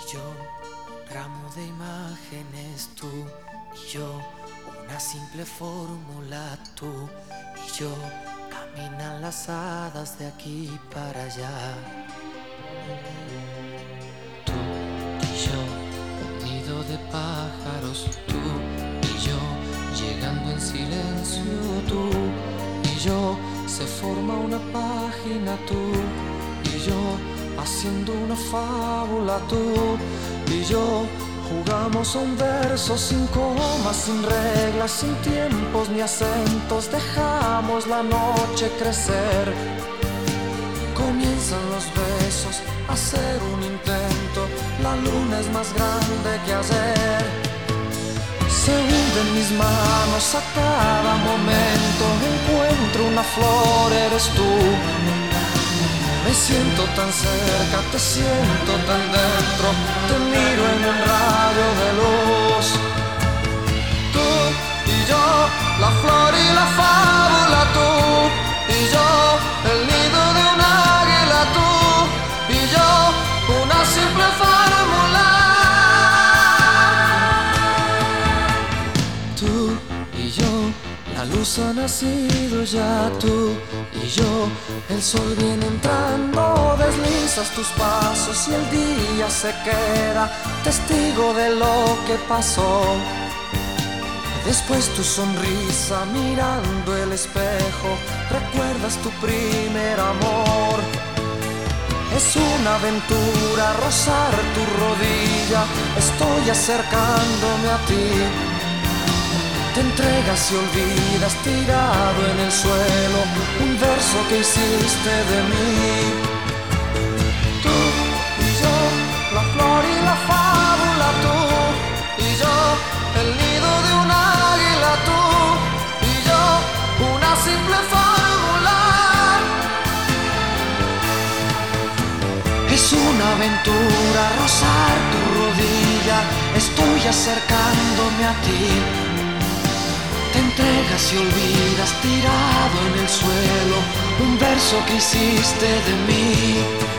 yo, un ramo de imágenes tú y yo, una simple fórmula tú y yo, caminan las hadas de aquí para allá. Tú y yo, un nido de pájaros tú y yo, llegando en silencio tú y yo, se forma una página tú y yo, haciendo una fábula tú y yo, jugamos a un verso sin comas, sin reglas, sin tiempos ni acentos, dejamos la noche crecer. Comienzan los besos, a hacer un intento, la luna es más grande que ayer. Se hunde en mis manos a cada momento, encuentro una flor, eres tú. Me siento tan cerca, te siento tan dentro, te miro en un rayo de luz. Tú y yo, la flor y la fábula, tú y yo, el nido de un águila, tú y yo, una simple fórmula. Tú y yo, la luz ha nacido ya, tú y yo, el sol viene entrando, deslizas tus pasos y el día se queda testigo de lo que pasó. Después tu sonrisa mirando el espejo, recuerdas tu primer amor. Es una aventura rozar tu rodilla, estoy acercándome a ti. Te entregas y olvidas tirado en el suelo un verso que hiciste de mí. Tú y yo, la flor y la fábula, tú y yo, el nido de un águila, tú y yo, una simple fórmula. Es una aventura rozar tu rodilla, estoy acercándome a ti. Te entregas y olvidas tirado en el suelo un verso que hiciste de mí.